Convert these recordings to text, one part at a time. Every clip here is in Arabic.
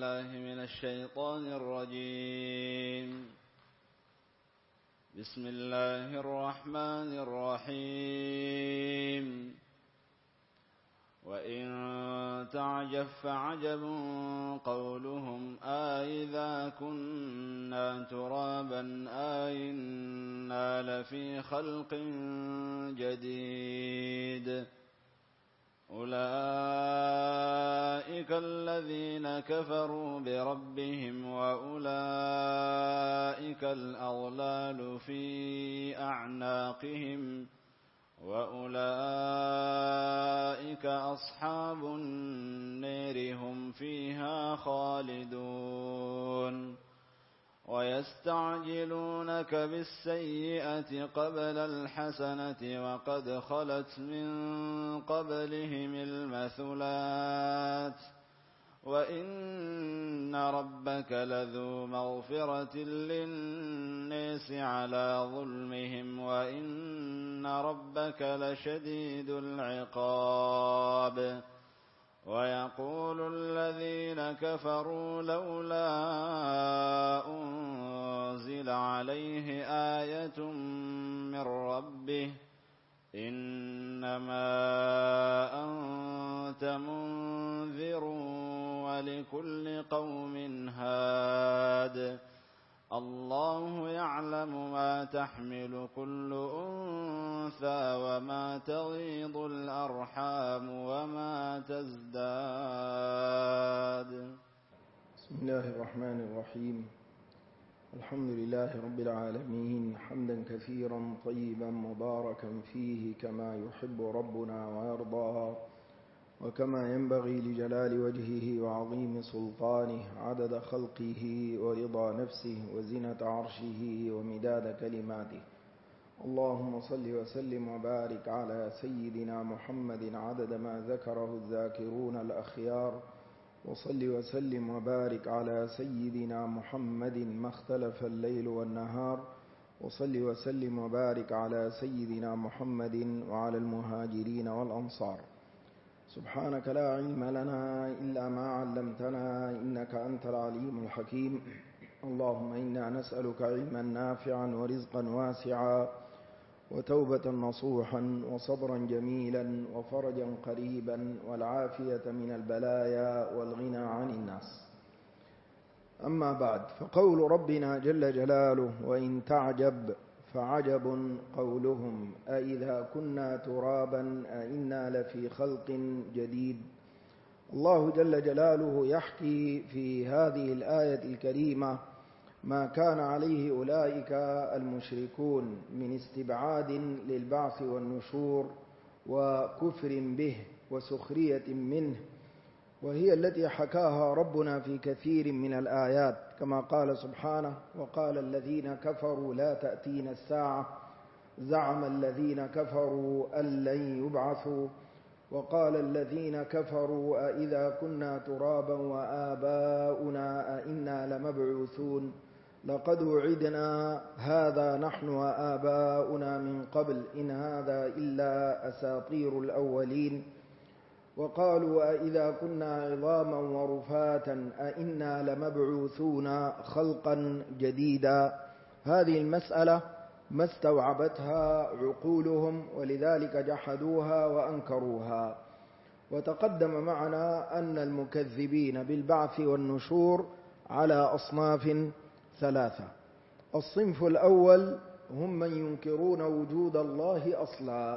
بالله من الشيطان الرجيم. بسم الله الرحمن الرحيم. وإن تعجب فعجب قولهم أإذا كنا ترابا أإنا لفي خلق جديد أولئك الذين كفروا بربهم وأولئك الأغلال في أعناقهم وأولئك أصحاب النار هم فيها خالدون. ويستعجلونك بالسيئة قبل الحسنة وقد خلت من قبلهم المثلات وإن ربك لذو مغفرة للناس على ظلمهم وإن ربك لشديد العقاب. ويقول الذين كفروا لولا أنزل عليه آية من ربه إنما أنت منذر ولكل قوم هاد الله يعلم ما تحمل كل أنثى وما تغيض الأرحام وما تزداد. بسم الله الرحمن الرحيم. الحمد لله رب العالمين حمدا كثيرا طيبا مباركا فيه كما يحب ربنا ويرضى وكما ينبغي لجلال وجهه وعظيم سلطانه عدد خلقه ورضا نفسه وزنة عرشه ومداد كلماته. اللهم صل وسلم وبارك على سيدنا محمد عدد ما ذكره الذاكرون الأخيار وصل وسلم وبارك على سيدنا محمد ما اختلف الليل والنهار وصل وسلم وبارك على سيدنا محمد وعلى المهاجرين والأنصار. سبحانك لا علم لنا إلا ما علمتنا إنك أنت العليم الحكيم. اللهم إنا نسألك علما نافعا ورزقا واسعا وتوبة نصوحا وصبرا جميلا وفرجا قريبا والعافية من البلايا والغنى عن الناس. أما بعد، فقول ربنا جل جلاله وإن تعجب فعجب قولهم أإذا كنا ترابا أإنا لفي خلق جديد. الله جل جلاله يحكي في هذه الآية الكريمة ما كان عليه أولئك المشركون من استبعاد للبعث والنشور وكفر به وسخرية منه، وهي التي حكاها ربنا في كثير من الآيات كما قال سبحانه وقال الذين كفروا لا تأتينا الساعة زعم الذين كفروا أن لن يبعثوا وقال الذين كفروا أإذا كنا ترابا وآباؤنا أئنا لمبعوثون لقد وعدنا هذا نحن وآباؤنا من قبل إن هذا إلا أساطير الأولين وقالوا أإذا كنا عظاما ورفاتا أئنا لمبعوثون خلقا جديدا. هذه المسألة ما استوعبتها عقولهم ولذلك جحدوها وأنكروها. وتقدم معنا أن المكذبين بالبعث والنشور على أصناف ثلاثة. الصنف الأول هم من ينكرون وجود الله أصلا،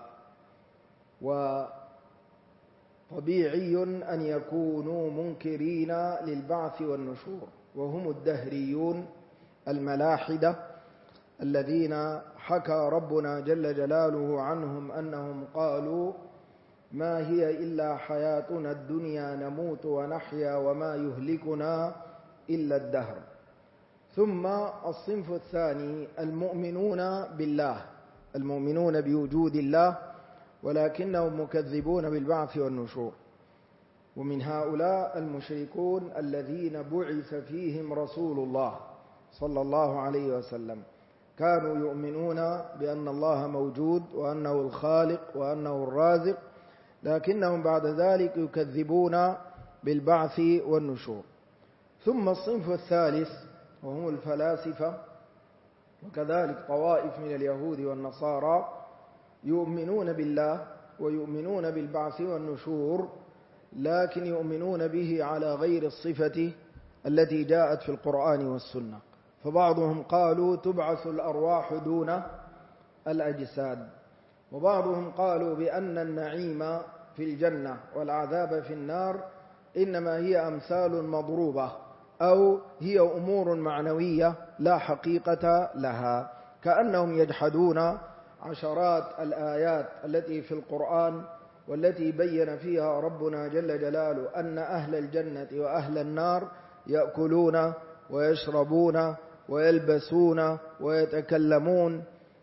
وطبيعي أن يكونوا منكرين للبعث والنشور، وهم الدهريون الملاحدة الذين حكى ربنا جل جلاله عنهم أنهم قالوا ما هي إلا حياتنا الدنيا نموت ونحيا وما يهلكنا إلا الدهر. ثم الصنف الثاني المؤمنون بالله، المؤمنون بوجود الله ولكنهم مكذبون بالبعث والنشور، ومن هؤلاء المشركون الذين بعث فيهم رسول الله صلى الله عليه وسلم، كانوا يؤمنون بأن الله موجود وأنه الخالق وأنه الرازق، لكنهم بعد ذلك يكذبون بالبعث والنشور. ثم الصنف الثالث وهم الفلاسفة، وكذلك طوائف من اليهود والنصارى يؤمنون بالله ويؤمنون بالبعث والنشور، لكن يؤمنون به على غير الصفة التي جاءت في القرآن والسنة. فبعضهم قالوا تبعث الأرواح دون الأجساد، وبعضهم قالوا بأن النعيم في الجنة والعذاب في النار إنما هي أمثال مضروبة، أو هي أمور معنوية لا حقيقة لها، كأنهم يجحدون عشرات الآيات التي في القرآن والتي بين فيها ربنا جل جلاله أن أهل الجنة وأهل النار يأكلون ويشربون ويلبسون ويتكلمون،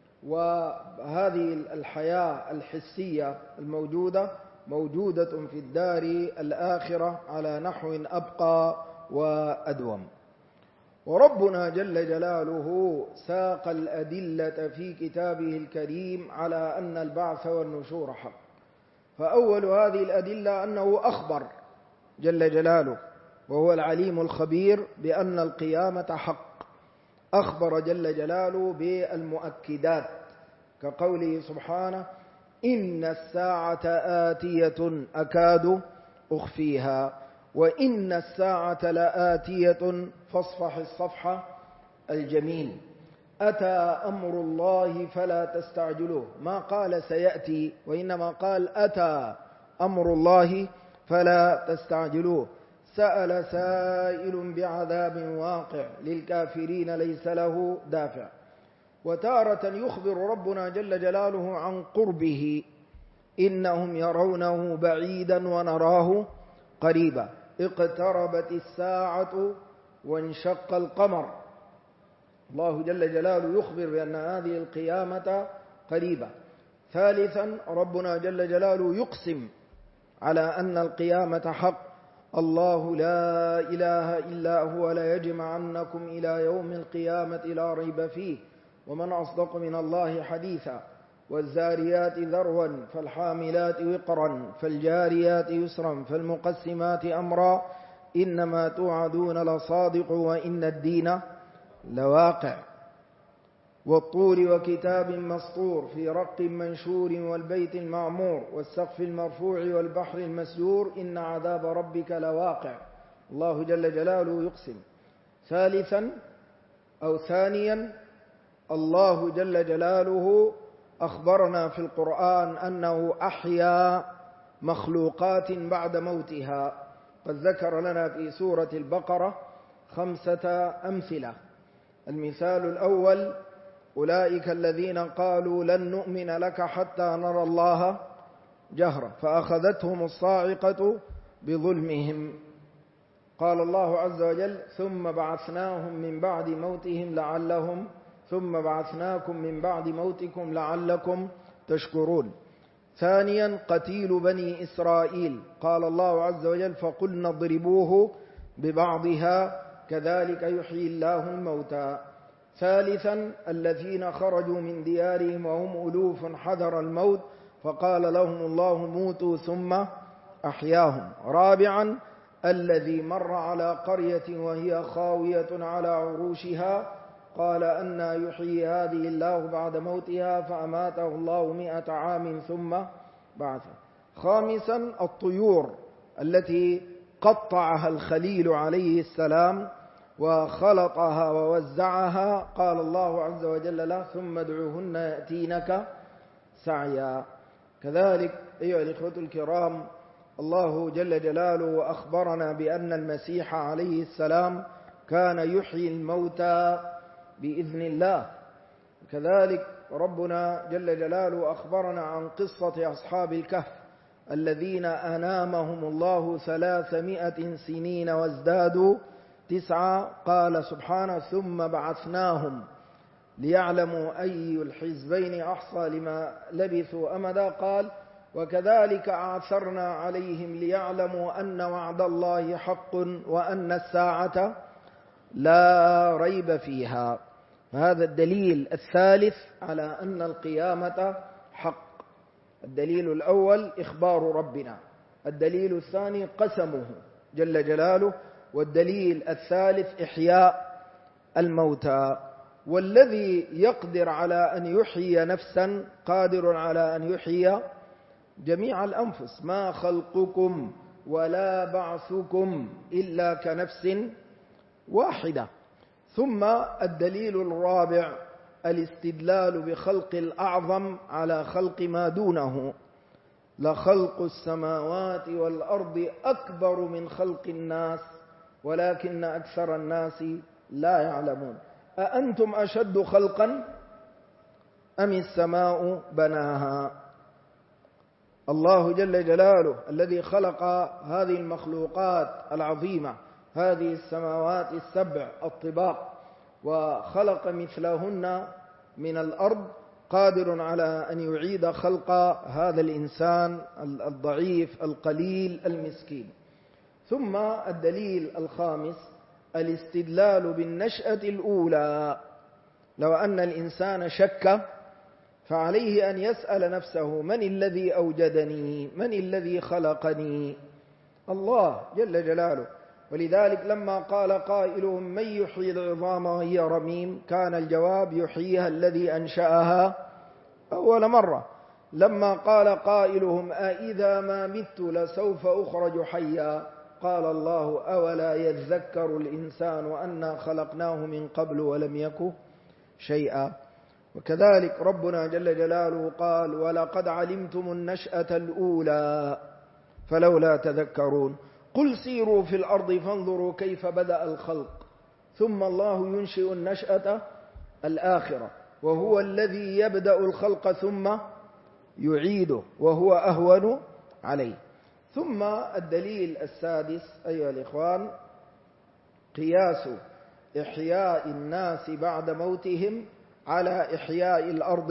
وهذه الحياة الحسية الموجودة موجودة في الدار الآخرة على نحو أبقى وأدوم. وربنا جل جلاله ساق الأدلة في كتابه الكريم على أن البعث والنشور حق. فأول هذه الأدلة أنه أخبر جل جلاله وهو العليم الخبير بأن القيامة حق، أخبر جل جلاله بالمؤكدات كقوله سبحانه إن الساعة آتية أكاد أخفيها وإن الساعة لآتية فاصفح الصفح الجميل. أتى أمر الله فلا تستعجلوه، ما قال سيأتي وإنما قال أتى أمر الله فلا تستعجلوه. سأل سائل بعذاب واقع للكافرين ليس له دافع. وتارة يخبر ربنا جل جلاله عن قربه إنهم يرونه بعيدا ونراه قريبا، اقتربت الساعة وانشق القمر. الله جل جلاله يخبر بأن هذه القيامة قريبة. ثالثا ربنا جل جلاله يقسم على أن القيامة حق، الله لا إله إلا هو ليجمعنكم إلى يوم القيامة لا ريب فيه ومن أصدق من الله حديثا. والزاريات ذروا فالحاملات وقرا فالجاريات يسرا فالمقسمات أمرا إنما توعدون لصادق وإن الدين لواقع. والطور وكتاب مسطور في رق منشور والبيت المعمور والسقف المرفوع والبحر المسجور إن عذاب ربك لواقع. الله جل جلاله يقسم. ثانيا الله جل جلاله أخبرنا في القرآن أنه أحيا مخلوقات بعد موتها، قد ذكر لنا في سورة البقرة 5 أمثلة. المثال الأول أولئك الذين قالوا لن نؤمن لك حتى نرى الله جهرة فأخذتهم الصاعقة بظلمهم. قال الله عز وجل ثم بعثناهم من بعد موتهم لعلهم ثم بعثناكم من بعد موتكم لعلكم تشكرون. ثانيا قتيل بني إسرائيل قال الله عز وجل فقلنا اضربوه ببعضها كذلك يحيي الله الموتى. ثالثا الذين خرجوا من ديارهم وهم ألوف حذر الموت فقال لهم الله موتوا ثم أحياهم. رابعا الذي مر على قرية وهي خاوية على عروشها قال أنى يحيي هذه الله بعد موتها فأماته الله 100 عام ثم بعثه. خامسا الطيور التي قطعها الخليل عليه السلام وخلطها ووزعها قال الله عز وجل له ثم ادعوهن يأتينك سعيا. كذلك أيها الإخوة الكرام الله جل جلاله أخبرنا بأن المسيح عليه السلام كان يحيي الموتى بإذن الله. كذلك ربنا جل جلاله أخبرنا عن قصة أصحاب الكهف الذين أنامهم الله 300 سنين وازدادوا 9 قال سبحانه ثم بعثناهم ليعلموا أي الحزبين أحصى لما لبثوا أمدا قال وكذلك أعثرنا عليهم ليعلموا أن وعد الله حق وأن الساعة لا ريب فيها. فهذا الدليل الثالث على أن القيامة حق. الدليل الأول إخبار ربنا، الدليل الثاني قسمه جل جلاله والدليل الثالث إحياء الموتى. والذي يقدر على أن يحيي نفسا قادر على أن يحيي جميع الأنفس. ما خلقكم ولا بعثكم إلا كنفس واحدة. ثم الدليل الرابع الاستدلال بخلق الأعظم على خلق ما دونه. لخلق السماوات والأرض أكبر من خلق الناس ولكن أكثر الناس لا يعلمون. أأنتم أشد خلقا أم السماء بناها؟ الله جل جلاله الذي خلق هذه المخلوقات العظيمة، هذه السماوات السبع الطباق، وخلق مثلهن من الأرض، قادر على أن يعيد خلق هذا الإنسان الضعيف القليل المسكين. ثم الدليل الخامس الاستدلال بالنشأة الأولى. لو أن الإنسان شك فعليه أن يسأل نفسه: من الذي أوجدني؟ من الذي خلقني؟ الله جل جلاله. ولذلك لما قال قائلهم: من يحيي العظام وهي رميم؟ كان الجواب: يحييها الذي أنشأها أول مرة. لما قال قائلهم: أإذا ما مت لسوف أخرج حيا؟ قال الله: أولا يذكر الإنسان وأنا خلقناه من قبل ولم يك شيئا. وكذلك ربنا جل جلاله قال: ولقد علمتم النشأة الأولى فلولا تذكرون. قل سيروا في الأرض فانظروا كيف بدأ الخلق ثم الله ينشئ النشأة الآخرة وهو الذي يبدأ الخلق ثم يعيده وهو أهون عليه. ثم الدليل السادس أيها الإخوان قياس إحياء الناس بعد موتهم على إحياء الأرض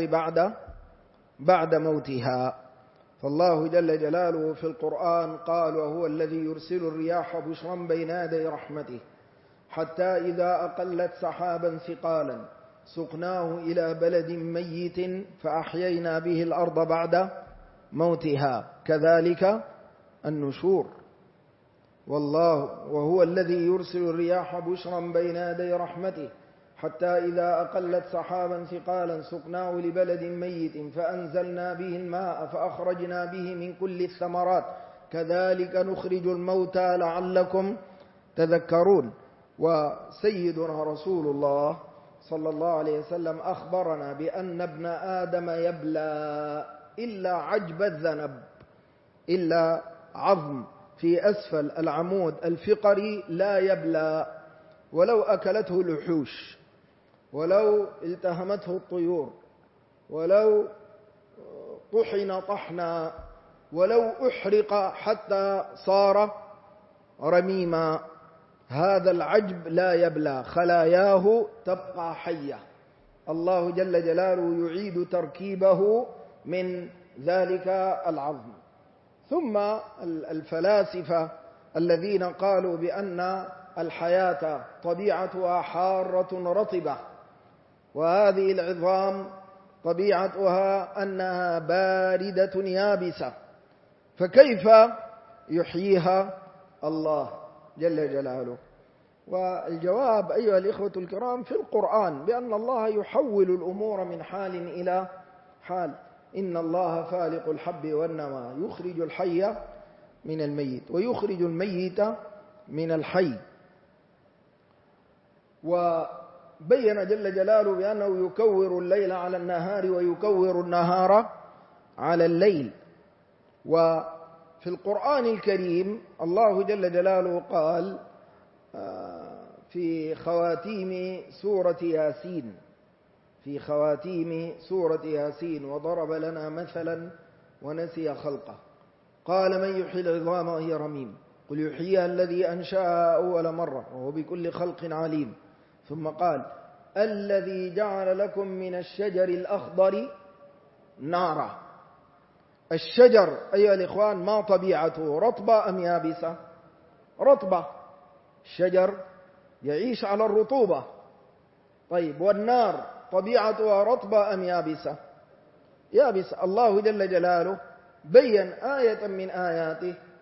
بعد موتها. فالله جل جلاله في القرآن قال: وهو الذي يرسل الرياح بشرا بين يدي رحمته حتى إذا أقلت سحابا ثقالا سقناه إلى بلد ميت فأحيينا به الأرض بعد موتها كذلك النشور. وهو الذي يرسل الرياح بشرا بين يدي رحمته حتى إذا أقلت سحابا ثقالا سقناه لبلد ميت فأنزلنا به الماء فأخرجنا به من كل الثمرات كذلك نخرج الموتى لعلكم تذكرون. وسيدنا رسول الله صلى الله عليه وسلم أخبرنا بأن ابن آدم يبلى إلا عجب الذنب، إلا عظم في أسفل العمود الفقري لا يبلى، ولو أكلته الوحوش، ولو التهمته الطيور، ولو طحن طحنا، ولو أحرق حتى صار رميما، هذا العجب لا يبلى، خلاياه تبقى حية. الله جل جلاله يعيد تركيبه من ذلك العظم. ثم الفلاسفة الذين قالوا بأن الحياة طبيعتها حارة رطبة وهذه العظام طبيعتها أنها باردة يابسة، فكيف يحييها الله جل جلاله؟ والجواب أيها الإخوة الكرام في القرآن بأن الله يحول الأمور من حال إلى حال. إن الله فالق الحب والنوى يخرج الحي من الميت ويخرج الميت من الحي. وبين جل جلاله بأنه يكور الليل على النهار ويكور النهار على الليل. وفي القرآن الكريم الله جل جلاله قال في خواتيم سورة ياسين، في خواتيم سورة ياسين: وضرب لنا مثلا ونسي خلقه قال من يحيي العظام وهي رميم قل يحييها الذي أنشأها أول مرة وهو بكل خلق عليم. ثم قال الذي جعل لكم من الشجر الأخضر نارا. الشجر أيها الإخوان ما طبيعته؟ رطبة أم يابسة؟ رطبة، الشجر يعيش على الرطوبة. طيب والنار طبيعتها رطبة أم يابسة؟ يابسة. الله جل جلاله بين آية من آياته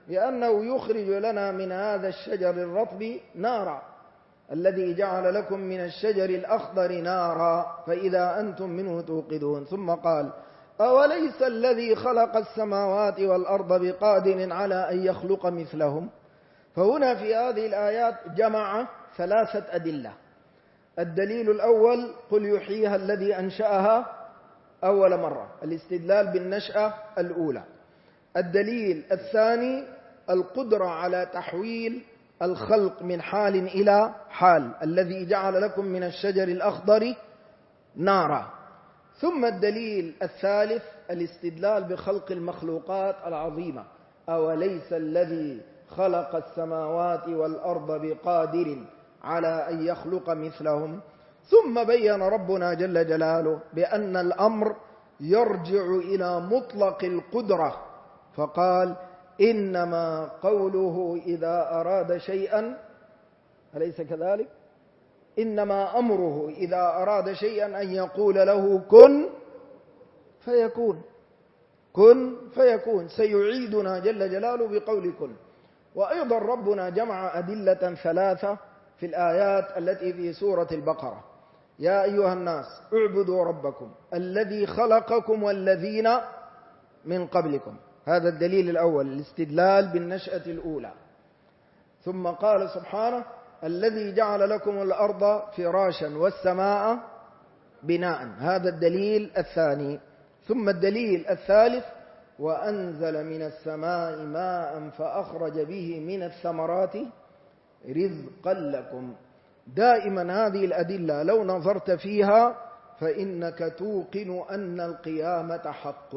بأنه يخرج لنا من هذا الشجر الرطب نارا، الذي جعل لكم من الشجر الأخضر نارا فإذا أنتم منه توقدون. ثم قال: أوليس الذي خلق السماوات والأرض بقادر على أن يخلق مثلهم؟ فهنا في هذه الآيات جمع 3 أدلة. الدليل الأول: قل يحييها الذي أنشأها أول مرة، الاستدلال بالنشأة الأولى. الدليل الثاني: القدرة على تحويل الخلق من حال إلى حال، الذي جعل لكم من الشجر الأخضر نارا. ثم الدليل الثالث: الاستدلال بخلق المخلوقات العظيمة، أوليس الذي خلق السماوات والأرض بقادر على أن يخلق مثلهم. ثم بين ربنا جل جلاله بأن الأمر يرجع إلى مطلق القدرة، فقال: إنما قوله إذا أراد شيئا، أليس كذلك؟ إنما أمره إذا أراد شيئا أن يقول له كن فيكون. كن فيكون. سيعيدنا جل جلاله بقول كن. وأيضا ربنا جمع أدلة 3 في الآيات التي في سورة البقرة: يا أيها الناس اعبدوا ربكم الذي خلقكم والذين من قبلكم. هذا الدليل الأول، الاستدلال بالنشأة الأولى. ثم قال سبحانه: الذي جعل لكم الأرض فراشا والسماء بناء. هذا الدليل الثاني. ثم الدليل الثالث: وأنزل من السماء ماء فأخرج به من الثمرات رزقا لكم. دائما هذه الأدلة لو نظرت فيها فإنك توقن أن القيامة حق.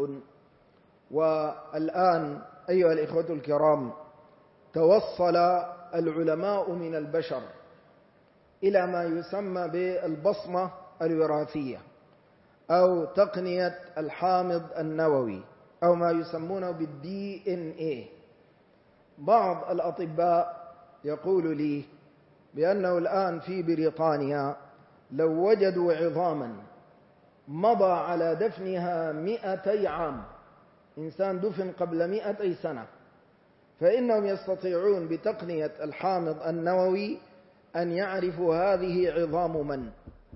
والآن أيها الإخوة الكرام، توصل العلماء من البشر إلى ما يسمى بالبصمة الوراثية أو تقنية الحامض النووي أو ما يسمونه بالDNA. بعض الأطباء يقول لي بأنه الآن في بريطانيا لو وجدوا عظاما مضى على دفنها 200 عام، إنسان دفن قبل 200 سنة، فإنهم يستطيعون بتقنية الحامض النووي أن يعرفوا هذه عظام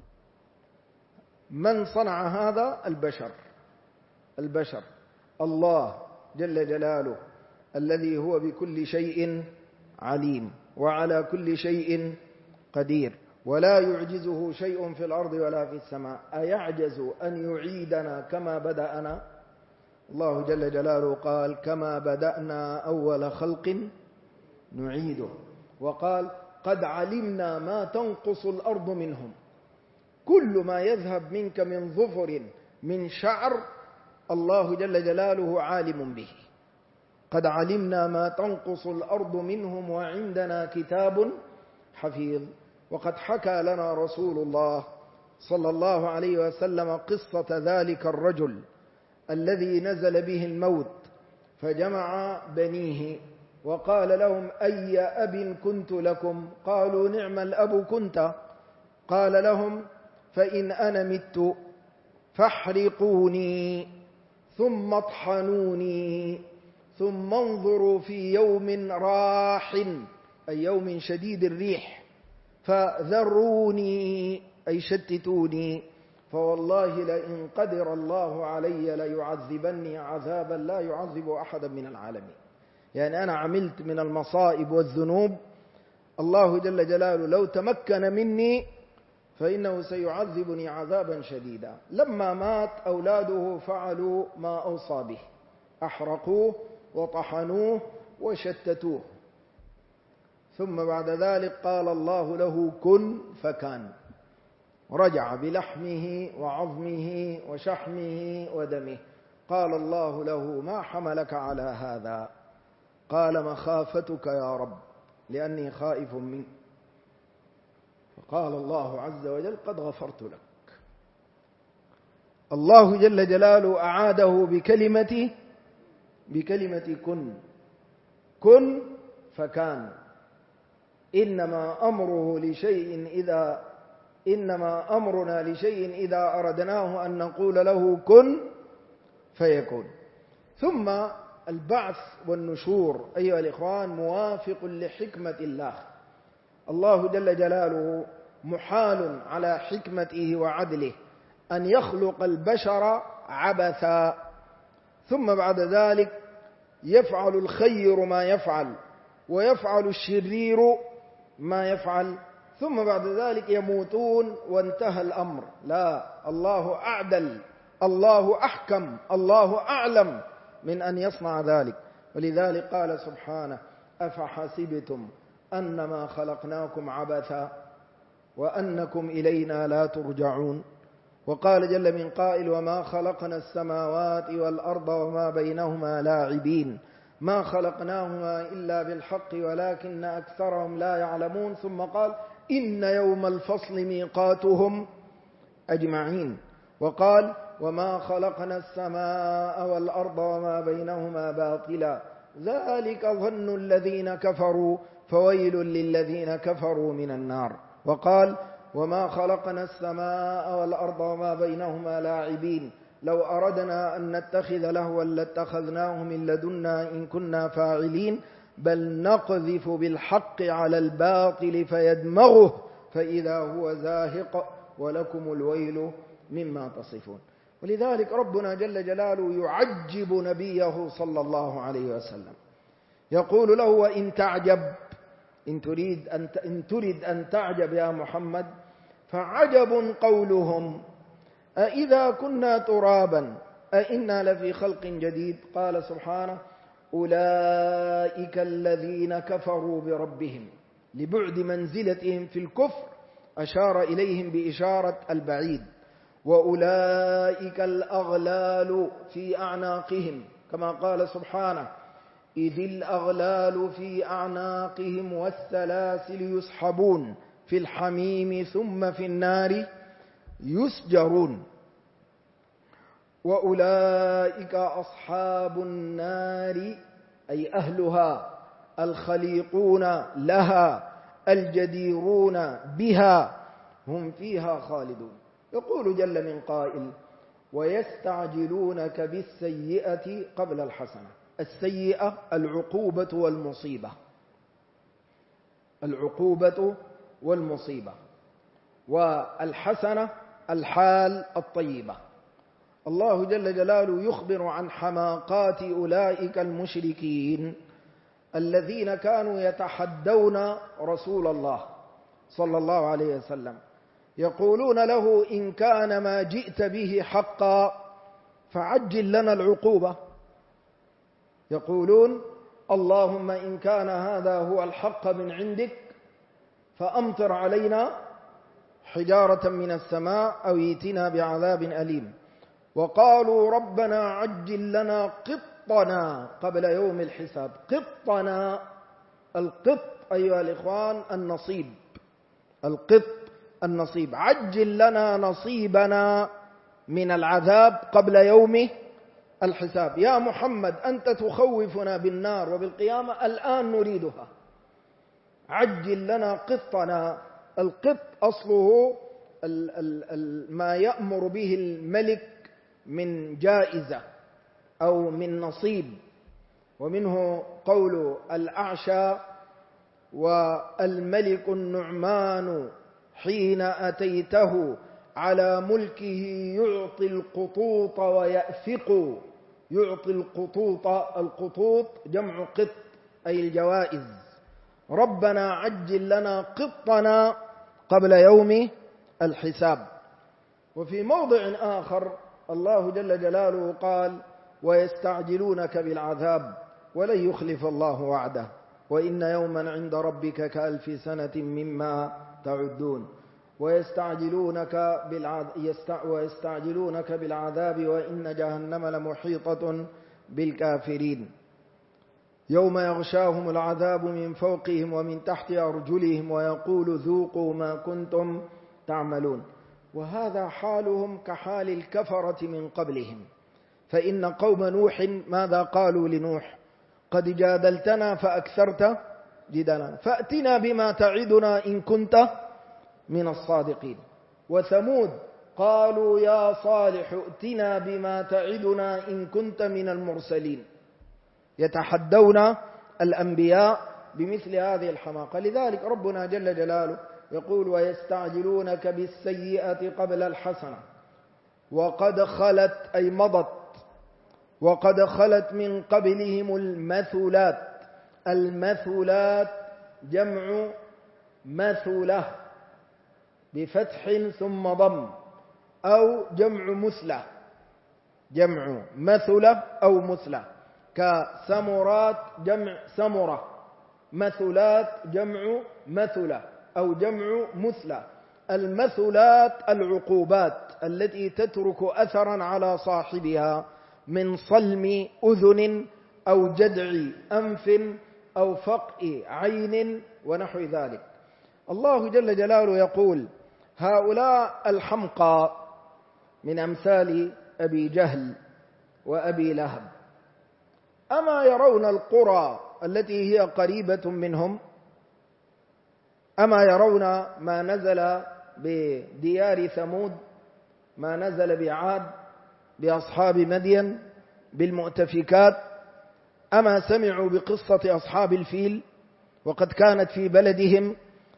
من صنع هذا؟ البشر. الله جل جلاله الذي هو بكل شيء عليم وعلى كل شيء قدير، ولا يعجزه شيء في الأرض ولا في السماء. أيعجز أن يعيدنا كما بدأنا؟ الله جل جلاله قال: كما بدأنا أول خلق نعيده. وقال: قد علمنا ما تنقص الأرض منهم. كل ما يذهب منك من ظفر من شعر الله جل جلاله عالم به. قد علمنا ما تنقص الأرض منهم وعندنا كتاب حفيظ. وقد حكى لنا رسول الله صلى الله عليه وسلم قصة ذلك الرجل الذي نزل به الموت فجمع بنيه وقال لهم: أي أب كنت لكم؟ قالوا: نعم الأب كنت. قال لهم: فإن أنا مت فاحرقوني ثم اطحنوني ثم انظروا في يوم راح، أي يوم شديد الريح، فذروني أي شتتوني، فوالله لئن قدر الله علي ليعذبني عذابا لا يعذب أحدا من العالمين. يعني أنا عملت من المصائب والذنوب، الله جل جلاله لو تمكن مني فإنه سيعذبني عذابا شديدا. لما مات أولاده فعلوا ما أوصى به، أحرقوه وطحنوه وشتتوه. ثم بعد ذلك قال الله له: كن فكان. رجع بلحمه وعظمه وشحمه ودمه. قال الله له: ما حملك على هذا؟ قال: مخافتك يا رب، لأني خائف منك. فقال الله عز وجل: قد غفرت لك. الله جل جلاله أعاده بكلمة كن فكان. إنما أمرنا لشيء إذا أردناه أن نقول له كن فيكون. ثم البعث والنشور أيها الإخوان موافق لحكمة الله. الله جل جلاله محال على حكمته وعدله أن يخلق البشر عبثا، ثم بعد ذلك يفعل الخير ما يفعل ويفعل الشرير ما يفعل، ثم بعد ذلك يموتون وانتهى الأمر. لا، الله أعدل، الله أحكم، الله أعلم من أن يصنع ذلك. ولذلك قال سبحانه: أفحسبتم أنما خلقناكم عبثا وأنكم إلينا لا ترجعون. وقال جل من قائل: وما خلقنا السماوات والأرض وما بينهما لاعبين ما خلقناهما إلا بالحق ولكن أكثرهم لا يعلمون. ثم قال: إن يوم الفصل ميقاتهم أجمعين. وقال: وما خلقنا السماء والأرض وما بينهما باطلا ذلك ظن الذين كفروا فويل للذين كفروا من النار. وقال: وما خلقنا السماء والأرض وما بينهما لاعبين لو أردنا أن نتخذ لهوا لاتخذناه من لدنا إن كنا فاعلين بل نقذف بالحق على الباطل فيدمغه فإذا هو زاهق ولكم الويل مما تصفون. ولذلك ربنا جل جلاله يعجب نبيه صلى الله عليه وسلم، يقول له: وإن تعجب، إن تريد أن تعجب يا محمد، فعجب قولهم أإذا كنا ترابا أإنا لفي خلق جديد. قال سبحانه: أولئك الذين كفروا بربهم، لبعد منزلتهم في الكفر أشار إليهم بإشارة البعيد. وأولئك الأغلال في أعناقهم، كما قال سبحانه: إذ الأغلال في أعناقهم والسلاسل يسحبون في الحميم ثم في النار يسجرون. وأولئك أصحاب النار، أي أهلها، الخليقون لها، الجديرون بها، هم فيها خالدون. يقول جل من قائل: ويستعجلونك بالسيئة قبل الحسنة. السيئة العقوبة والمصيبة، العقوبة والمصيبة، والحسنة الحال الطيبة. الله جل جلاله يخبر عن حماقات أولئك المشركين الذين كانوا يتحدون رسول الله صلى الله عليه وسلم، يقولون له: إن كان ما جئت به حقا فعجل لنا العقوبة. يقولون: اللهم إن كان هذا هو الحق من عندك فأمطر علينا حجارة من السماء أو ائتنا بعذاب أليم. وقالوا: ربنا عجل لنا قطنا قبل يوم الحساب. قطنا، القط أيها الإخوان النصيب، القط النصيب. عجل لنا نصيبنا من العذاب قبل يوم الحساب. يا محمد أنت تخوفنا بالنار وبالقيامة، الآن نريدها، عجل لنا قطنا. القط أصله ما يأمر به الملك من جائزة أو من نصيب، ومنه قول الأعشى: والملك النعمان حين أتيته على ملكه يعطي القطوط ويأفق. يعطي القطوط، القطوط جمع قط أي الجوائز. ربنا عجل لنا قطنا قبل يوم الحساب. وفي موضع آخر الله جل جلاله قال: ويستعجلونك بالعذاب ولن يخلف الله وعده وإن يوما عند ربك كألف سنة مما تعدون. ويستعجلونك بالعذاب وإن جهنم لمحيطة بالكافرين. يوم يغشاهم العذاب من فوقهم ومن تحت أرجلهم ويقول: ذوقوا ما كنتم تعملون. وهذا حالهم كحال الكفرة من قبلهم. فإن قوم نوح ماذا قالوا لنوح؟ قد جادلتنا فأكثرت جدلا فأتنا بما تعدنا إن كنت من الصادقين. وثمود قالوا: يا صالح ائتنا بما تعدنا إن كنت من المرسلين. يتحدون الأنبياء بمثل هذه الحماقة. لذلك ربنا جل جلاله يقول ويستعجلونك بالسيئة قبل الحسنة وقد خلت أي مضت وقد خلت من قبلهم المثلات. المثلات جمع مثلة بفتح ثم ضم أو جمع مثلة، جمع مثلة أو مثلة، كسمرات جمع سمرة، مثلات جمع مثلة أو جمع مثلة. المثلات العقوبات التي تترك أثرا على صاحبها من صلم أذن أو جدع أنف أو فقء عين ونحو ذلك. الله جل جلاله يقول هؤلاء الحمقى من أمثال أبي جهل وأبي لهب أما يرون القرى التي هي قريبة منهم؟ أما يرون ما نزل بديار ثمود، ما نزل بعاد، بأصحاب مدين، بالمؤتفكات؟ أما سمعوا بقصة أصحاب الفيل وقد كانت في بلدهم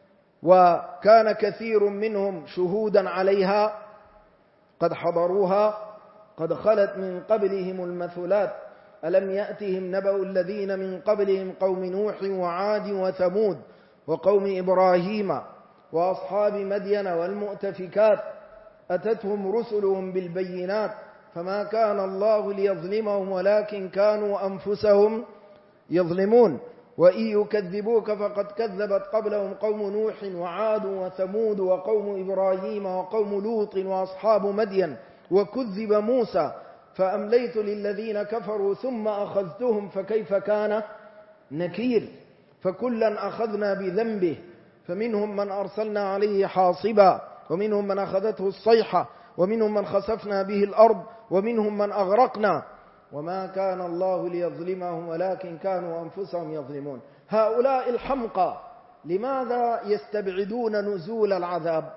وكان كثير منهم شهودا عليها قد حضروها؟ قد خلت من قبلهم المثلات. ألم يأتهم نبأ الذين من قبلهم قوم نوح وعاد وثمود وقوم إبراهيم وأصحاب مدين والمؤتفكات أتتهم رسلهم بالبينات فما كان الله ليظلمهم ولكن كانوا أنفسهم يظلمون وإن يكذبوك فقد كذبت قبلهم قوم نوح وعاد وثمود وقوم إبراهيم وقوم لوط وأصحاب مدين وكذب موسى فأمليت للذين كفروا ثم أخذتهم فكيف كان نكير. فكلا أخذنا بذنبه فمنهم من أرسلنا عليه حاصبا ومنهم من أخذته الصيحة ومنهم من خسفنا به الأرض ومنهم من أغرقنا وما كان الله ليظلمهم ولكن كانوا أنفسهم يظلمون. هؤلاء الحمقى لماذا يستبعدون نزول العذاب؟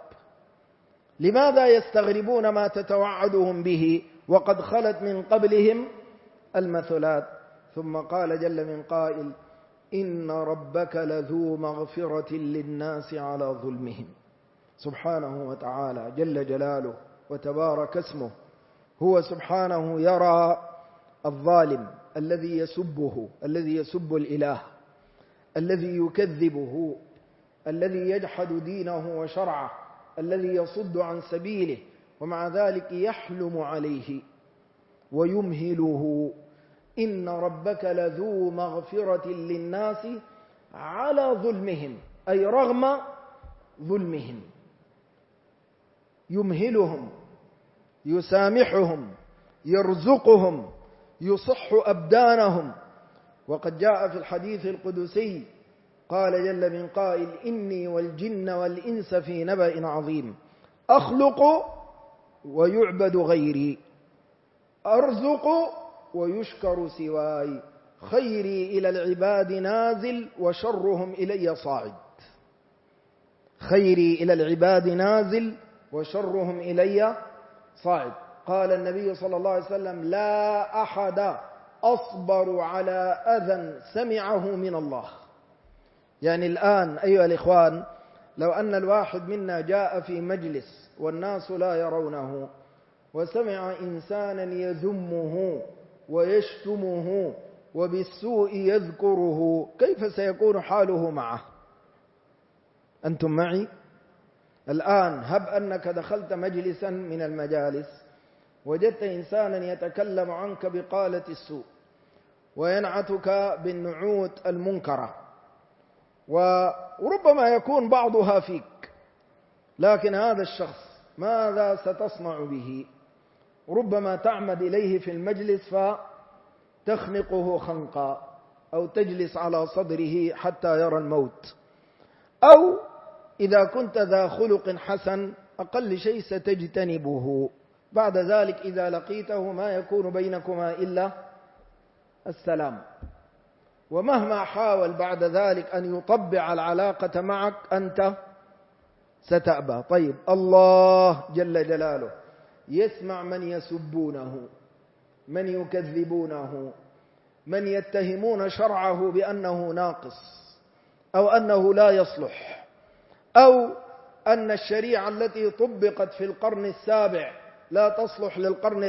لماذا يستغربون ما تتوعدهم به وقد خلت من قبلهم المثلات؟ ثم قال جل من قائل إن ربك لذو مغفرة للناس على ظلمهم. سبحانه وتعالى جل جلاله وتبارك اسمه هو سبحانه يرى الظالم الذي يسبه، الذي يسب الإله، الذي يكذبه، الذي يجحد دينه وشرعه، الذي يصد عن سبيله، ومع ذلك يحلم عليه ويمهله. إن ربك لذو مغفرة للناس على ظلمهم أي رغم ظلمهم، يمهلهم، يسامحهم، يرزقهم، يصح أبدانهم. وقد جاء في الحديث القدسي قال جل من قائل إني والجن والإنس في نبأ عظيم أخلق ويعبد غيري أرزق ويشكر سواي خيري إلى العباد نازل وشرهم إلي صاعد. خيري إلى العباد نازل وشرهم إلي صاعد. قال النبي صلى الله عليه وسلم لا أحد أصبر على أذى سمعه من الله. يعني الآن أيها الإخوان لو أن الواحد منا جاء في مجلس والناس لا يرونه وسمع إنسانا يذمه ويشتمه وبالسوء يذكره كيف سيكون حاله معه؟ أنتم معي؟ الآن هب أنك دخلت مجلسا من المجالس وجدت إنسانا يتكلم عنك بقالة السوء وينعتك بالنعوت المنكرة وربما يكون بعضها فيك، لكن هذا الشخص ماذا ستصنع به؟ ربما تعمد إليه في المجلس فتخنقه خنقا أو تجلس على صدره حتى يرى الموت، أو إذا كنت ذا خلق حسن أقل شيء ستجتنبه. بعد ذلك إذا لقيته ما يكون بينكما إلا السلام، ومهما حاول بعد ذلك أن يطبع العلاقة معك أنت ستأبى. طيب الله جل جلاله يسمع من يسبونه، من يكذبونه، من يتهمون شرعه بأنه ناقص أو أنه لا يصلح، أو أن الشريعة التي طبقت في القرن السابع لا تصلح للقرن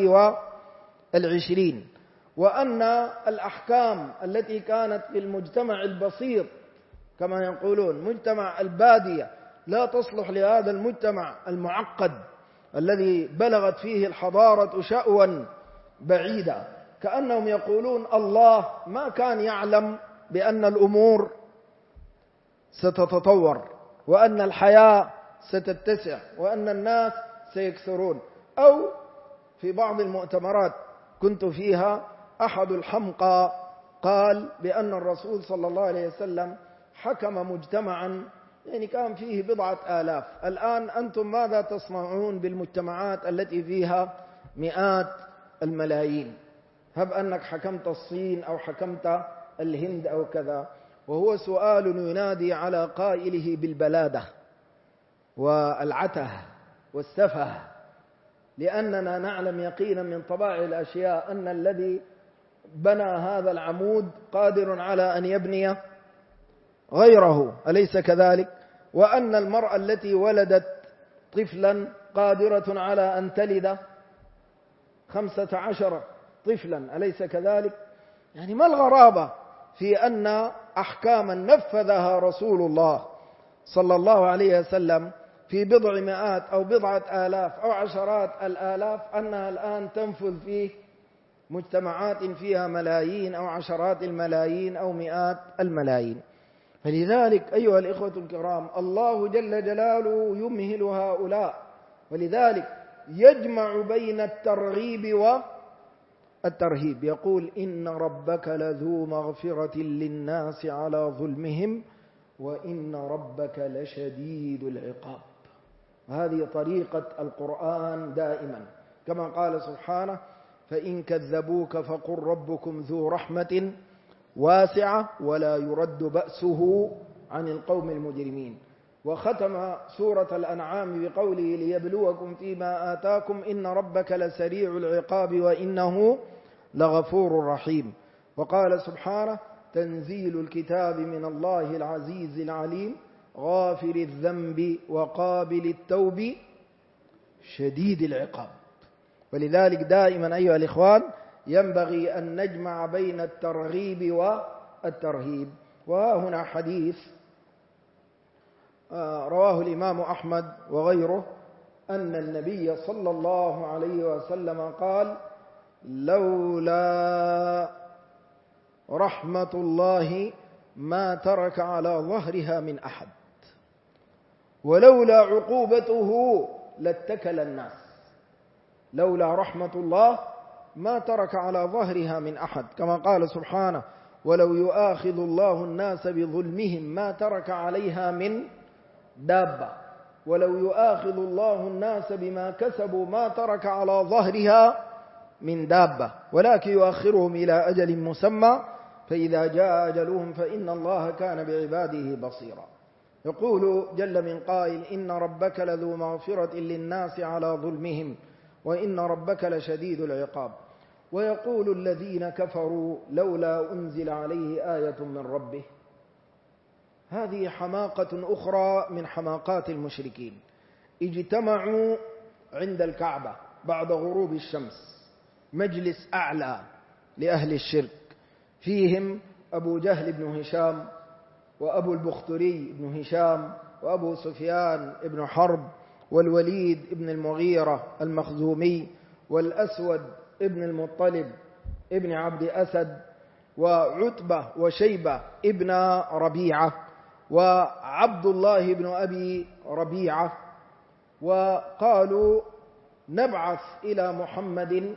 21، وأن الأحكام التي كانت في المجتمع البسيط كما يقولون مجتمع البادية لا تصلح لهذا المجتمع المعقد الذي بلغت فيه الحضارة شأوا بعيدا. كأنهم يقولون الله ما كان يعلم بأن الأمور ستتطور وأن الحياة ستتسع وأن الناس سيكثرون. أو في بعض المؤتمرات كنت فيها أحد الحمقى قال بأن الرسول صلى الله عليه وسلم حكم مجتمعا يعني كان فيه 10,000. الآن أنتم ماذا تصنعون بالمجتمعات التي فيها مئات الملايين؟ هب أنك حكمت الصين أو حكمت الهند أو كذا. وهو سؤال ينادي على قائله بالبلادة والعته والسفه، لأننا نعلم يقينا من طبائع الأشياء أن الذي بنى هذا العمود قادر على أن يبني غيره، أليس كذلك؟ وأن المرأة التي ولدت طفلا قادرة على أن تلد 15 طفلا، أليس كذلك؟ يعني ما الغرابة في أن أحكاما نفذها رسول الله صلى الله عليه وسلم في 100 أو 10,000 أو 10,000 أنها الآن تنفذ في مجتمعات فيها ملايين أو 10 الملايين أو 100 الملايين. فلذلك أيها الإخوة الكرام الله جل جلاله يمهل هؤلاء، ولذلك يجمع بين الترغيب والترهيب. يقول إن ربك لذو مغفرة للناس على ظلمهم وإن ربك لشديد العقاب. هذه طريقة القرآن دائما، كما قال سبحانه فإن كذبوك فقل ربكم ذو رحمة واسعة ولا يرد بأسه عن القوم المجرمين. وختم سورة الأنعام بقوله ليبلوكم فيما آتاكم إن ربك لسريع العقاب وإنه لغفور رحيم. وقال سبحانه تنزيل الكتاب من الله العزيز العليم غافر الذنب وقابل التوب شديد العقاب. ولذلك دائما أيها الإخوان ينبغي أن نجمع بين الترغيب والترهيب. وهنا حديث رواه الإمام أحمد وغيره أن النبي صلى الله عليه وسلم قال لولا رحمة الله ما ترك على ظهرها من أحد ولولا عقوبته لاتكل الناس. لولا رحمة الله ما ترك على ظهرها من أحد، كما قال سبحانه ولو يؤاخذ الله الناس بظلمهم ما ترك عليها من دابة، ولو يؤاخذ الله الناس بما كسبوا ما ترك على ظهرها من دابة، ولكن يؤخرهم إلى أجل مسمى فإذا جاء أجلهم فإن الله كان بعباده بصيرا. يقول جل من قائل إن ربك لذو مغفرة للناس على ظلمهم وإن ربك لشديد العقاب. ويقول الذين كفروا لولا أنزل عليه آية من ربه. هذه حماقة أخرى من حماقات المشركين. اجتمعوا عند الكعبة بعد غروب الشمس، مجلس أعلى لأهل الشرك، فيهم أبو جهل بن هشام وأبو البختري بن هشام وأبو سفيان بن حرب والوليد بن المغيرة المخزومي والأسود ابن المطلب ابن عبد أسد وعتبة وشيبة ابن ربيعة وعبد الله بن أبي ربيعة. وقالوا نبعث إلى محمد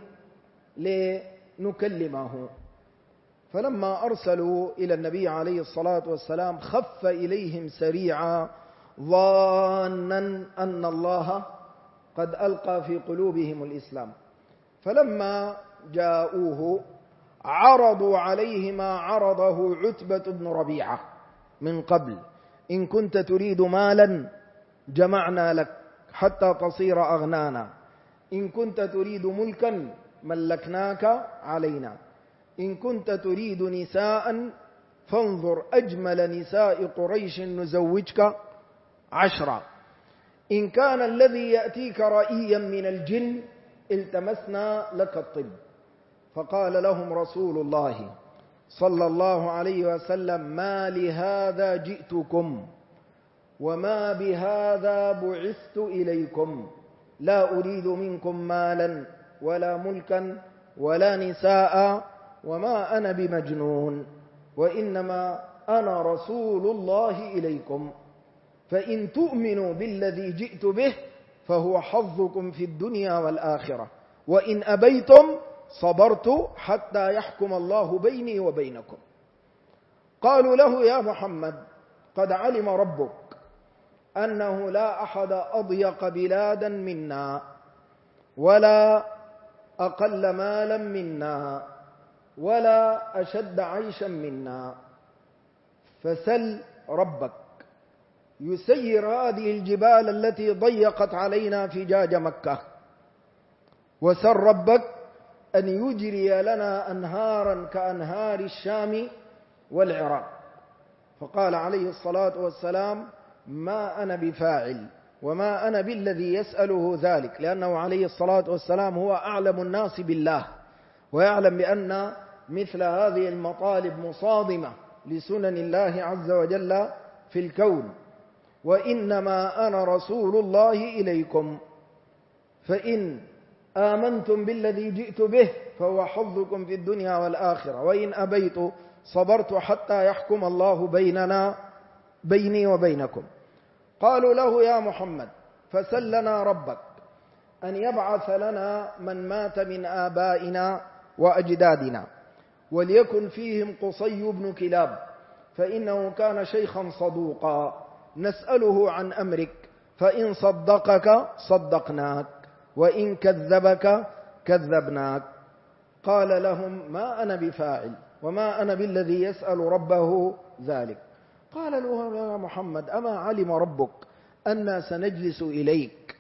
لنكلمه. فلما أرسلوا إلى النبي عليه الصلاة والسلام خف إليهم سريعا ظانا أن الله قد ألقى في قلوبهم الإسلام. فلما جاءوه عرضوا عليه ما عرضه عتبة بن ربيعة من قبل إن كنت تريد مالا جمعنا لك حتى تصير أغنانا، إن كنت تريد ملكا ملكناك علينا. إن كنت تريد نساء فانظر أجمل نساء قريش نزوجك 10. إن كان الذي يأتيك رأيا من الجن التمسنا لك الطب. فقال لهم رسول الله صلى الله عليه وسلم: ما لهذا جئتكم وما بهذا بعثت إليكم، لا أريد منكم مالا ولا ملكا ولا نساء، وما أنا بمجنون، وإنما أنا رسول الله إليكم، فإن تؤمنوا بالذي جئت به فهو حظكم في الدنيا والآخرة، وإن أبيتم صبرت حتى يحكم الله بيني وبينكم. قالوا له: يا محمد قد علم ربك أنه لا أحد أضيق بلادا منا ولا أقل مالا منا ولا أشد عيشا منا، فسل ربك يسير هذه الجبال التي ضيقت علينا فجاج مكة، وسل ربك أن يجري لنا أنهارا كأنهار الشام والعراق. فقال عليه الصلاة والسلام: ما أنا بفاعل وما أنا بالذي يسأله ذلك، لأنه عليه الصلاة والسلام هو أعلم الناس بالله، ويعلم بأن مثل هذه المطالب مصادمة لسنن الله عز وجل في الكون. وإنما أنا رسول الله إليكم، فإن آمنتم بالذي جئت به فهو حظكم في الدنيا والآخرة، وإن أبيت صبرت حتى يحكم الله بيني وبينكم. قالوا له: يا محمد فسل لنا ربك أن يبعث لنا من مات من آبائنا وأجدادنا، وليكن فيهم قصي بن كلاب، فإنه كان شيخا صدوقا، نسأله عن أمرك، فإن صدقك صدقناك، وإن كذبك كذبناك. قال لهم: ما أنا بفاعل وما أنا بالذي يسأل ربه ذلك. قال له: يا محمد أما علم ربك أننا سنجلس إليك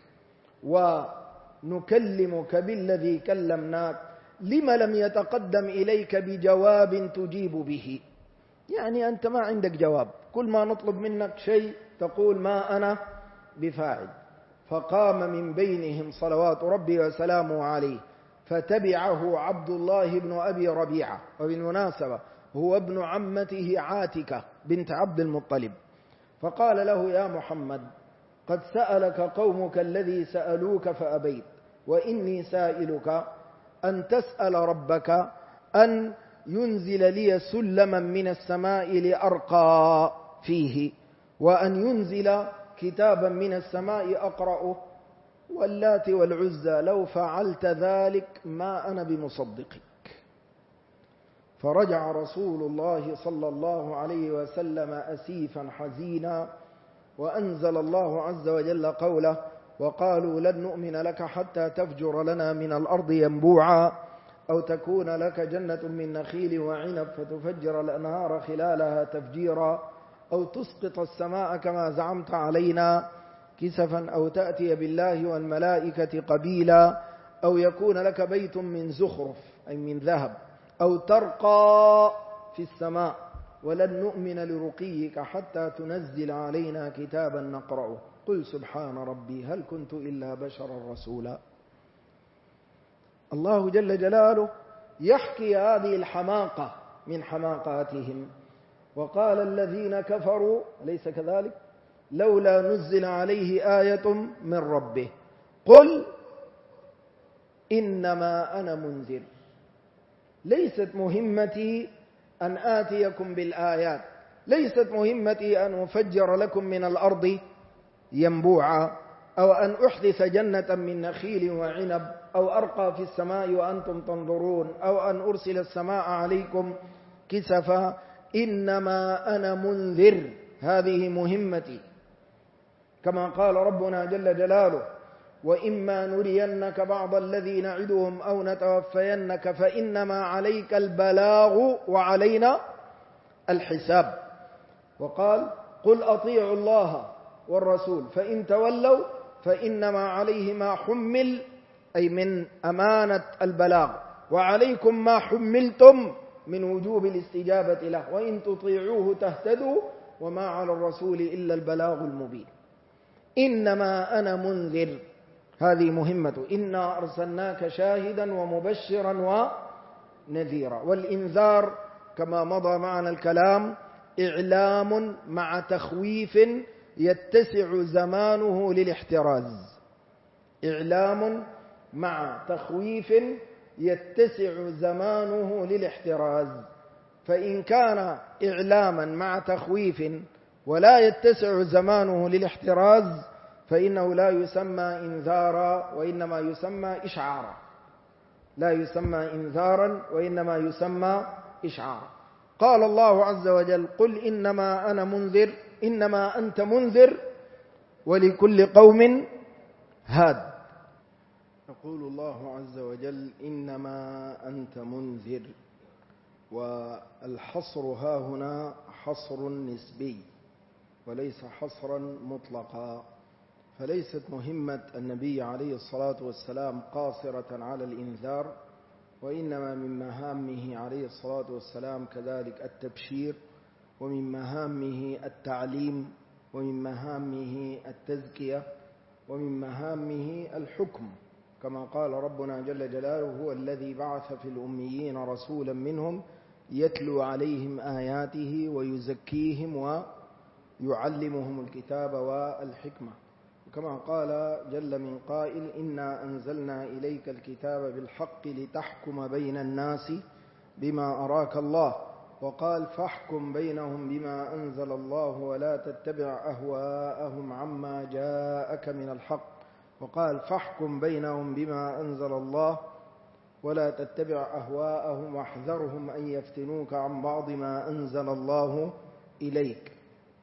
ونكلمك بالذي كلمناك، لما لم يتقدم إليك بجواب تجيب به؟ يعني أنت ما عندك جواب، كل ما نطلب منك شيء تقول ما أنا بفاعل. فقام من بينهم صلوات ربي وسلامه عليه فتبعه عبد الله بن أبي ربيعة، وبالمناسبة هو ابن عمته عاتكة بنت عبد المطلب. فقال له: يا محمد قد سألك قومك الذي سألوك فأبيت، وإني سائلك أن تسأل ربك أن ينزل لي سلما من السماء لأرقى فيه، وأن ينزل كتابا من السماء أقرأه، واللات والعزى لو فعلت ذلك ما أنا بمصدقك. فرجع رسول الله صلى الله عليه وسلم أسيفا حزينا، وأنزل الله عز وجل قوله: وقالوا لن نؤمن لك حتى تفجر لنا من الأرض ينبوعا، أو تكون لك جنة من نخيل وعنب فتفجر الأنهار خلالها تفجيرا، أو تسقط السماء كما زعمت علينا كسفا، أو تأتي بالله والملائكة قبيلا، أو يكون لك بيت من زخرف أي من ذهب، أو ترقى في السماء، ولن نؤمن لرقيك حتى تنزل علينا كتابا نقرأه. قل سبحان ربي هل كنت إلا بشرا رسولا. الله جل جلاله يحكي هذه الحماقة من حماقاتهم. وقال الذين كفروا ليس كذلك لولا نزل عليه آية من ربه قل إنما أنا منذر، ليست مهمتي أن آتيكم بالآيات، ليست مهمتي أن أفجر لكم من الأرض ينبوعا، أو أن أحدث جنة من نخيل وعنب، أو أرقى في السماء وأنتم تنظرون، أو أن أرسل السماء عليكم كسفا، إنما أنا منذر، هذه مهمتي. كما قال ربنا جل جلاله: وإما نرينك بعض الذي نعدهم أو نتوفينك فإنما عليك البلاغ وعلينا الحساب. وقال: قل أطيعوا الله والرسول فإن تولوا فإنما عليه ما حمل، أي من أمانة البلاغ، وعليكم ما حملتم من وجوب الاستجابة له، وإن تطيعوه تهتدوا وما على الرسول إلا البلاغ المبين. إنما أنا منذر، هذه مهمة، إنا أرسلناك شاهدا ومبشرا ونذيرا. والإنذار كما مضى معنا الكلام إعلام مع تخويف يتسع زمانه للاحتراز، إعلام مع تخويف يتسع زمانه للاحتراز. فإن كان إعلاما مع تخويف ولا يتسع زمانه للاحتراز فإنه لا يسمى إنذارا وإنما يسمى إشعارا، لا يسمى إنذارا وإنما يسمى إشعارا. قال الله عز وجل: قل إنما أنا منذر، إنما أنت منذر ولكل قوم هاد. يقول الله عز وجل: إنما أنت منذر، والحصر ها هنا حصر نسبي وليس حصرا مطلقا، فليست مهمة النبي عليه الصلاة والسلام قاصرة على الإنذار، وإنما من مهامه عليه الصلاة والسلام كذلك التبشير، ومن مهامه التعليم، ومن مهامه التزكية، ومن مهامه الحكم، كما قال ربنا جل جلاله: هو الذي بعث في الأميين رسولا منهم يتلو عليهم آياته ويزكيهم ويعلمهم الكتاب والحكمة. كما قال جل من قائل: إنا أنزلنا إليك الكتاب بالحق لتحكم بين الناس بما أراك الله، وقال: فاحكم بينهم بما أنزل الله ولا تتبع أهواءهم عما جاءك من الحق، وقال: فاحكم بينهم بما أنزل الله ولا تتبع أهواءهم واحذرهم أن يفتنوك عن بعض ما أنزل الله إليك.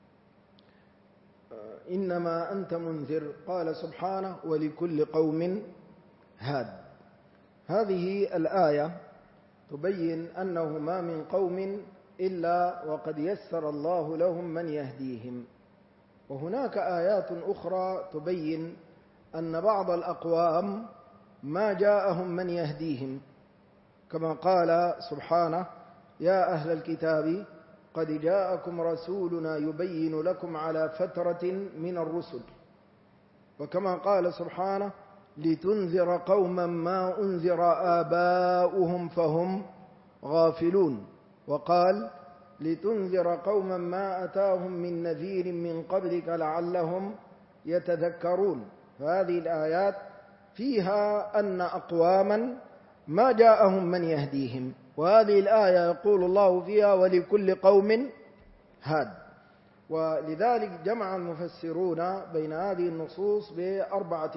إنما أنت منذر، قال سبحانه: ولكل قوم هاد. هذه الآية تبين أنه ما من قوم إلا وقد يسر الله لهم من يهديهم. وهناك آيات أخرى تبين أن بعض الأقوام ما جاءهم من يهديهم، كما قال سبحانه: يا أهل الكتاب قد جاءكم رسولنا يبين لكم على فترة من الرسل، وكما قال سبحانه: لتنذر قوما ما أنذر آباؤهم فهم غافلون، وقال: لتنذر قوما ما أتاهم من نذير من قبلك لعلهم يتذكرون. فهذه الآيات فيها أن أقواما ما جاءهم من يهديهم، وهذه الآية يقول الله فيها: ولكل قوم هاد. ولذلك جمع المفسرون بين هذه النصوص بأربعة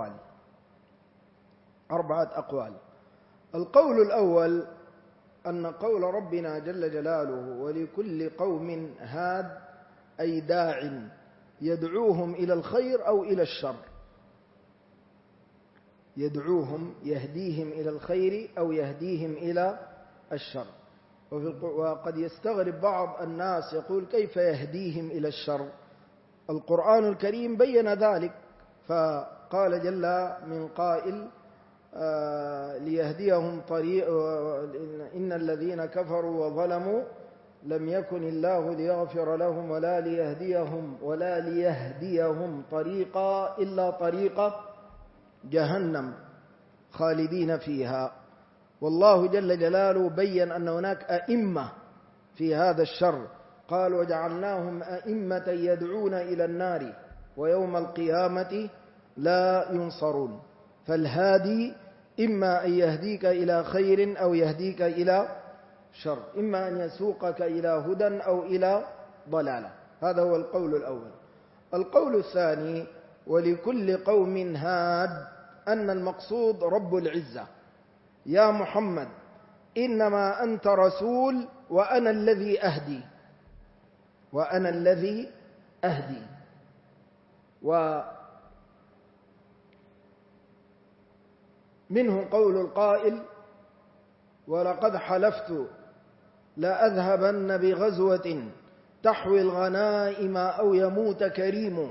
أقوال. القول الأول أن قول ربنا جل جلاله: ولكل قوم هاد، أي داع يدعوهم إلى الخير أو إلى الشر، يدعوهم يهديهم إلى الخير أو يهديهم إلى الشر. وقد يستغرب بعض الناس يقول: كيف يهديهم إلى الشر؟ القرآن الكريم بين ذلك، فقال جل من قائل: ليهديهم طريق، إن الذين كفروا وظلموا لم يكن الله ليغفر لهم ولا ليهديهم طريقا إلا طريق جهنم خالدين فيها. والله جل جلاله بين أن هناك أئمة في هذا الشر، قال: وجعلناهم أئمة يدعون إلى النار ويوم القيامة لا ينصرون. فالهادي إما أن يهديك إلى خير أو يهديك إلى شر، إما أن يسوقك إلى هدى أو إلى ضلالة. هذا هو القول الأول. القول الثاني: ولكل قوم هاد، أن المقصود رب العزة: يا محمد إنما أنت رسول وأنا الذي أهدي. ومنه قول القائل: ولقد حلفت لأذهبن بغزوة تحوي الغنائم أو يموت كريم.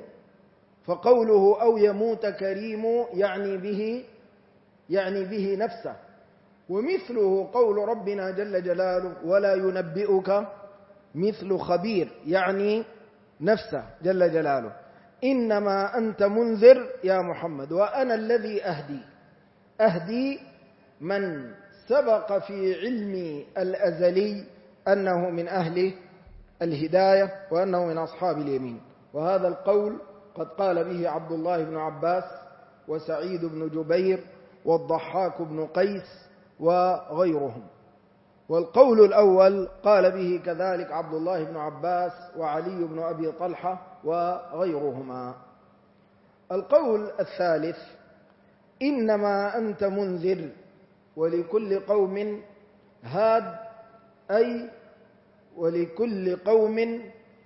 فقوله أو يموت كريم يعني به نفسه، ومثله قول ربنا جل جلاله ولا ينبئك مثل خبير، يعني نفسه جل جلاله. إنما أنت منذر يا محمد وأنا الذي أهدي من سبق في علمي الأزلي أنه من أهل الهداية وأنه من أصحاب اليمين. وهذا القول قد قال به عبد الله بن عباس وسعيد بن جبير والضحاك بن قيس وغيرهم. والقول الأول قال به كذلك عبد الله بن عباس وعلي بن أبي طلحة وغيرهما. القول الثالث إنما أنت منذر ولكل قوم هاد، أي ولكل قوم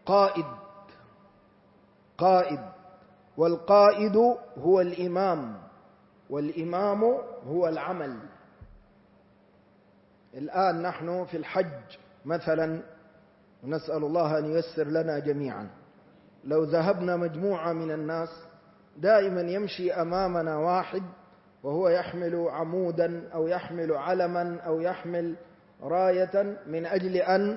قائد، والقائد هو الإمام، والإمام هو العمل. الآن نحن في الحج مثلا، نسأل الله أن ييسر لنا جميعا. لو ذهبنا مجموعة من الناس دائما يمشي أمامنا واحد وهو يحمل عمودا أو يحمل علما أو يحمل راية من أجل أن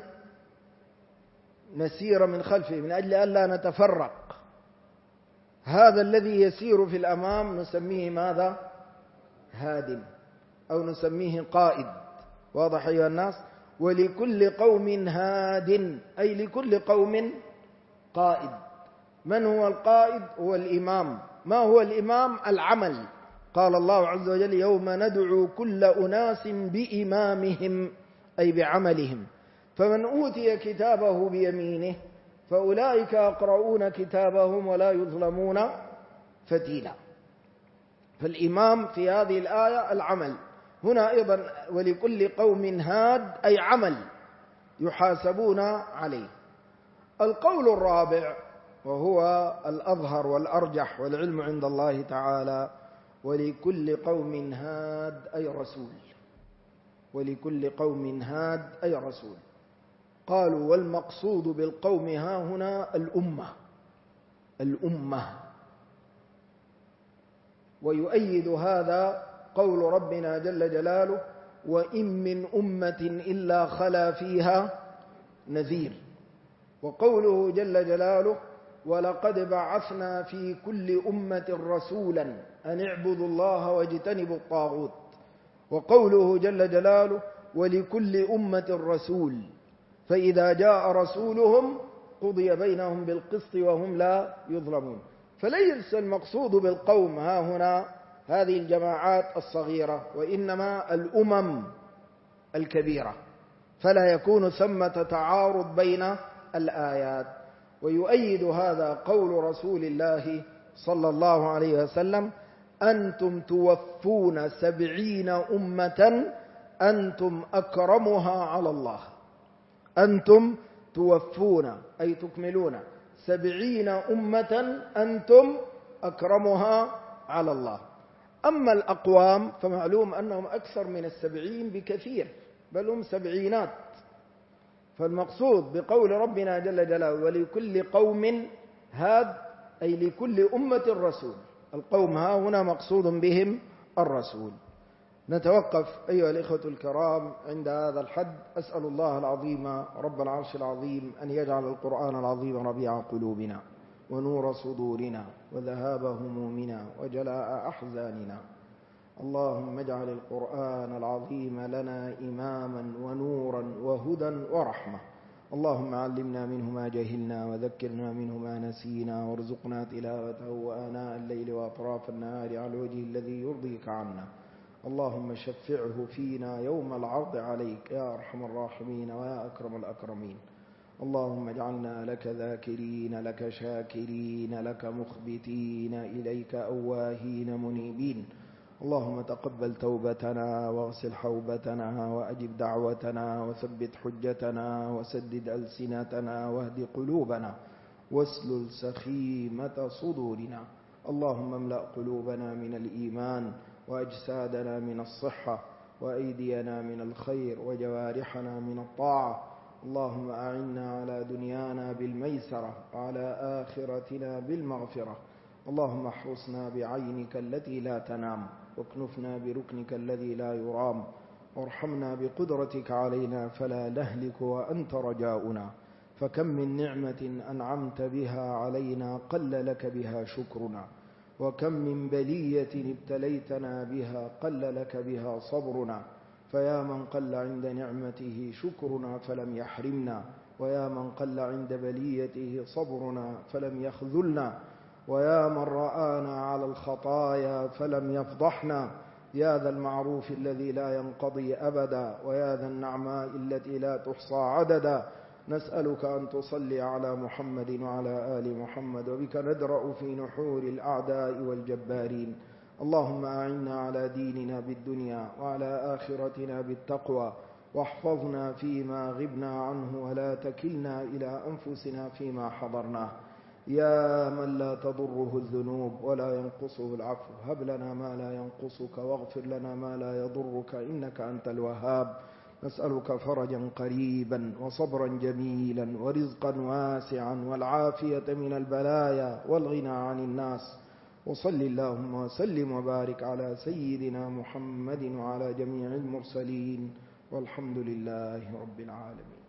نسير من خلفه، من أجل أن لا نتفرق. هذا الذي يسير في الأمام نسميه ماذا؟ هادم، أو نسميه قائد. واضح أيها الناس؟ ولكل قوم هاد، أي لكل قوم قائد. من هو القائد؟ هو الإمام. ما هو الإمام؟ العمل. قال الله عز وجل يوم ندعو كل أناس بإمامهم، أي بعملهم. فمن أوتي كتابه بيمينه فأولئك يقرؤون كتابهم ولا يظلمون فتيلا. فالإمام في هذه الآية العمل. هنا أيضا ولكل قوم هاد، أي عمل يحاسبون عليه. القول الرابع وهو الأظهر والأرجح والعلم عند الله تعالى ولكل قوم هاد، أي رسول. ولكل قوم هاد أي رسول. قالوا والمقصود بالقوم ها هنا الأمة. ويؤيد هذا قول ربنا جل جلاله وإن من أمة إلا خلا فيها نذير. وقوله جل جلاله ولقد بعثنا في كل أمة رسولا أن اعبدوا الله واجتنبوا الطاغوت. وقوله جل جلاله ولكل أمة رسول فإذا جاء رسولهم قضي بينهم بالقسط وهم لا يظلمون. فليس المقصود بالقوم ها هنا هذه الجماعات الصغيرة، وإنما الأمم الكبيرة، فلا يكون ثمة تعارض بين الآيات. ويؤيد هذا قول رسول الله صلى الله عليه وسلم أنتم توفون 70 أمة أنتم أكرمها على الله. أنتم توفون أي تكملون 70 أمة أنتم أكرمها على الله. أما الأقوام فمعلوم أنهم أكثر من 70 بكثير، بل هم 70. فالمقصود بقول ربنا جل جلاله ولكل قوم هاد أي لكل أمة رسول. القوم ها هنا مقصود بهم الرسول. نتوقف أيها الإخوة الكرام عند هذا الحد. أسأل الله العظيم رب العرش العظيم أن يجعل القرآن العظيم ربيع قلوبنا ونور صدورنا وذهاب همومنا وجلاء أحزاننا. اللهم اجعل القرآن العظيم لنا إماما ونورا وهدى ورحمة. اللهم علمنا منه ما جهلنا وذكرنا منه ما نسينا وارزقنا تلاوته آناء الليل وأطراف النهار على الوجه الذي يرضيك عنا. اللهم شفعه فينا يوم العرض عليك يا أرحم الراحمين ويا أكرم الأكرمين. اللهم اجعلنا لك ذاكرين لك شاكرين لك مخبتين إليك أواهين منيبين. اللهم تقبل توبتنا واغسل حوبتنا وأجب دعوتنا وثبت حجتنا وسدد ألسنتنا واهد قلوبنا واسلل سخيمة صدورنا. اللهم املأ قلوبنا من الإيمان وأجسادنا من الصحة وأيدينا من الخير وجوارحنا من الطاعة. اللهم أعنا على دنيانا بالميسرة وعلى آخرتنا بالمغفرة. اللهم احرسنا بعينك التي لا تنام واكنفنا بركنك الذي لا يرام. وارحمنا بقدرتك علينا فلا نهلك وأنت رجاؤنا. فكم من نعمة أنعمت بها علينا قل لك بها شكرنا، وكم من بلية ابتليتنا بها قل لك بها صبرنا. فيا من قل عند نعمته شكرنا فلم يحرمنا، ويا من قل عند بليته صبرنا فلم يخذلنا، ويا من رآنا على الخطايا فلم يفضحنا. يا ذا المعروف الذي لا ينقضي أبدا، ويا ذا النعماء التي لا تحصى عددا، نسألك أن تصلي على محمد وعلى آل محمد، وبك ندرأ في نحور الأعداء والجبارين. اللهم أعنا على ديننا بالدنيا وعلى آخرتنا بالتقوى، واحفظنا فيما غبنا عنه، ولا تكلنا إلى أنفسنا فيما حضرناه. يا من لا تضره الذنوب ولا ينقصه العفو، هب لنا ما لا ينقصك واغفر لنا ما لا يضرك، إنك أنت الوهاب. نسألك فرجا قريبا وصبرا جميلا ورزقا واسعا والعافية من البلايا والغنى عن الناس. وصل اللهم وسلم وبارك على سيدنا محمد وعلى جميع المرسلين، والحمد لله رب العالمين.